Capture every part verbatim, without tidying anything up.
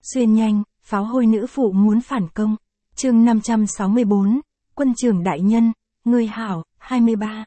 Xuyên nhanh, pháo hôi nữ phụ muốn phản công. Chương năm trăm sáu mươi bốn, Quân trưởng đại nhân, người hảo, hai mươi ba.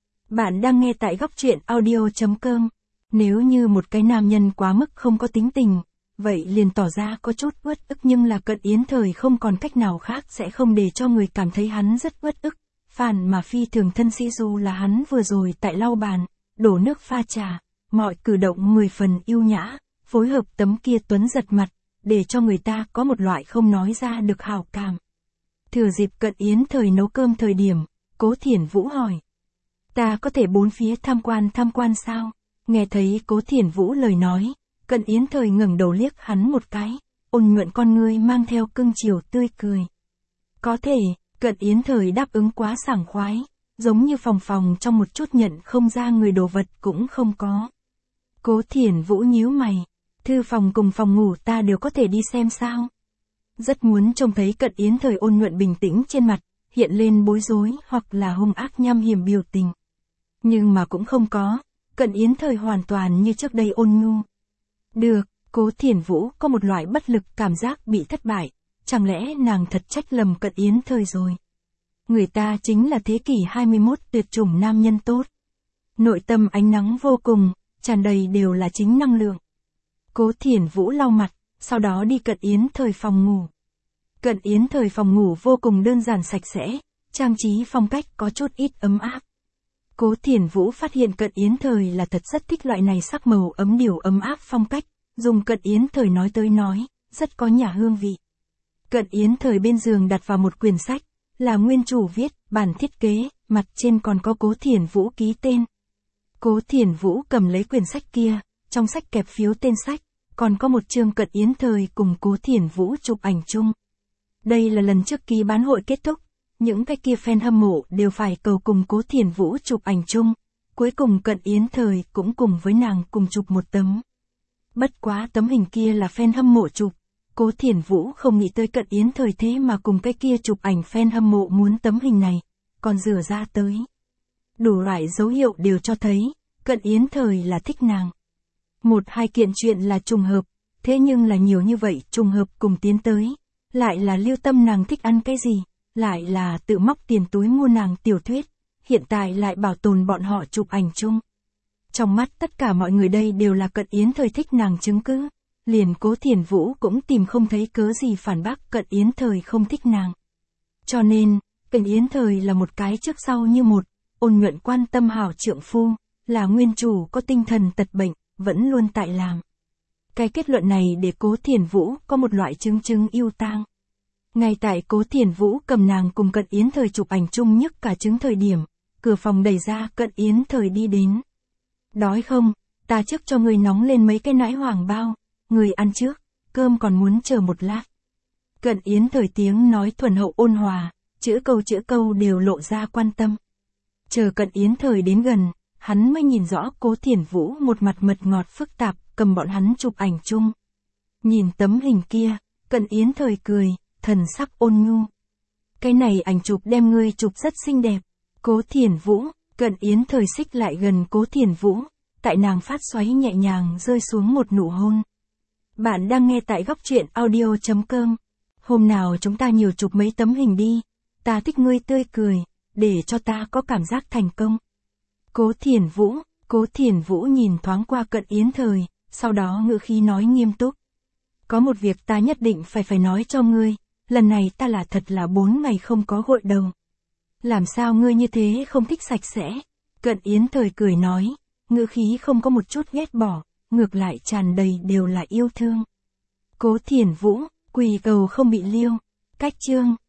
Bạn đang nghe tại góc truyện audio chấm com. Nếu như một cái nam nhân quá mức không có tính tình, vậy liền tỏ ra có chút uất ức, nhưng là Cận Yến Thời không còn cách nào khác sẽ không để cho người cảm thấy hắn rất uất ức. Phản mà phi thường thân sĩ, dù là hắn vừa rồi tại lau bàn, đổ nước pha trà, mọi cử động mười phần yêu nhã, phối hợp tấm kia tuấn giật mặt, để cho người ta có một loại không nói ra được hảo cảm. Thừa dịp Cận Yến Thời nấu cơm thời điểm, Cố Thiển Vũ hỏi. Ta có thể bốn phía tham quan tham quan sao? Nghe thấy Cố Thiển Vũ lời nói, Cận Yến Thời ngẩng đầu liếc hắn một cái, ôn nhuận con ngươi mang theo cưng chiều tươi cười. Có thể, Cận Yến Thời đáp ứng quá sảng khoái, giống như phòng phòng trong một chút nhận không ra người đồ vật cũng không có. Cố Thiển Vũ nhíu mày, thư phòng cùng phòng ngủ ta đều có thể đi xem sao? Rất muốn trông thấy Cận Yến Thời ôn nhuận bình tĩnh trên mặt, hiện lên bối rối hoặc là hung ác nham hiểm biểu tình. Nhưng mà cũng không có, Cận Yến Thời hoàn toàn như trước đây ôn nhu. Được, Cố Thiển Vũ có một loại bất lực cảm giác bị thất bại, chẳng lẽ nàng thật trách lầm Cận Yến Thời rồi? Người ta chính là thế kỷ hai mươi mốt tuyệt chủng nam nhân tốt. Nội tâm ánh nắng vô cùng, tràn đầy đều là chính năng lượng. Cố Thiển Vũ lau mặt, sau đó đi Cận Yến Thời phòng ngủ. Cận Yến Thời phòng ngủ vô cùng đơn giản sạch sẽ, trang trí phong cách có chút ít ấm áp. Cố Thiển Vũ phát hiện Cận Yến Thời là thật rất thích loại này sắc màu ấm điều ấm áp phong cách, dùng Cận Yến Thời nói tới nói, rất có nhà hương vị. Cận Yến Thời bên giường đặt vào một quyển sách, là nguyên chủ viết, bản thiết kế, mặt trên còn có Cố Thiển Vũ ký tên. Cố Thiển Vũ cầm lấy quyển sách kia, trong sách kẹp phiếu tên sách, còn có một chương Cận Yến Thời cùng Cố Thiển Vũ chụp ảnh chung. Đây là lần trước ký bán hội kết thúc, những cái kia fan hâm mộ đều phải cầu cùng Cố Thiển Vũ chụp ảnh chung, cuối cùng Cận Yến Thời cũng cùng với nàng cùng chụp một tấm. Bất quá tấm hình kia là fan hâm mộ chụp, Cố Thiển Vũ không nghĩ tới Cận Yến Thời thế mà cùng cái kia chụp ảnh fan hâm mộ muốn tấm hình này, còn rửa ra tới. Đủ loại dấu hiệu đều cho thấy, Cận Yến Thời là thích nàng. Một hai kiện chuyện là trùng hợp, thế nhưng là nhiều như vậy trùng hợp cùng tiến tới, lại là lưu tâm nàng thích ăn cái gì, lại là tự móc tiền túi mua nàng tiểu thuyết, hiện tại lại bảo tồn bọn họ chụp ảnh chung. Trong mắt tất cả mọi người đây đều là Cận Yến Thời thích nàng chứng cứ, liền Cố Thiển Vũ cũng tìm không thấy cớ gì phản bác Cận Yến Thời không thích nàng. Cho nên, Cận Yến Thời là một cái trước sau như một, ôn nhuận quan tâm hảo trượng phu, là nguyên chủ có tinh thần tật bệnh, vẫn luôn tại làm. Cái kết luận này để Cố Thiển Vũ có một loại chứng chứng yêu tang. Ngay tại Cố Thiển Vũ cầm nàng cùng Cận Yến Thời chụp ảnh chung nhức cả trứng thời điểm, cửa phòng đẩy ra, Cận Yến Thời đi đến. Đói không, ta trước cho người nóng lên mấy cái nãi hoàng bao, người ăn trước, cơm còn muốn chờ một lát. Cận Yến Thời tiếng nói thuần hậu ôn hòa, chữ câu chữ câu đều lộ ra quan tâm. Chờ Cận Yến Thời đến gần, hắn mới nhìn rõ Cố Thiển Vũ một mặt mật ngọt phức tạp, cầm bọn hắn chụp ảnh chung. Nhìn tấm hình kia, Cận Yến Thời cười, thần sắc ôn nhu. Cái này ảnh chụp đem ngươi chụp rất xinh đẹp. Cố Thiển Vũ, Cận Yến Thời xích lại gần Cố Thiển Vũ, tại nàng phát xoáy nhẹ nhàng rơi xuống một nụ hôn. Bạn đang nghe tại góc truyện audio chấm com. Hôm nào chúng ta nhiều chụp mấy tấm hình đi, ta thích ngươi tươi cười, để cho ta có cảm giác thành công. Cố Thiển Vũ, Cố Thiển Vũ nhìn thoáng qua Cận Yến Thời, sau đó ngữ khí nói nghiêm túc. Có một việc ta nhất định phải phải nói cho ngươi, lần này ta là thật là bốn ngày không có gội đầu. Làm sao ngươi như thế không thích sạch sẽ? Cận Yến Thời cười nói, ngữ khí không có một chút ghét bỏ, ngược lại tràn đầy đều là yêu thương. Cố Thiển Vũ, quỳ cầu không bị liêu, cách chương.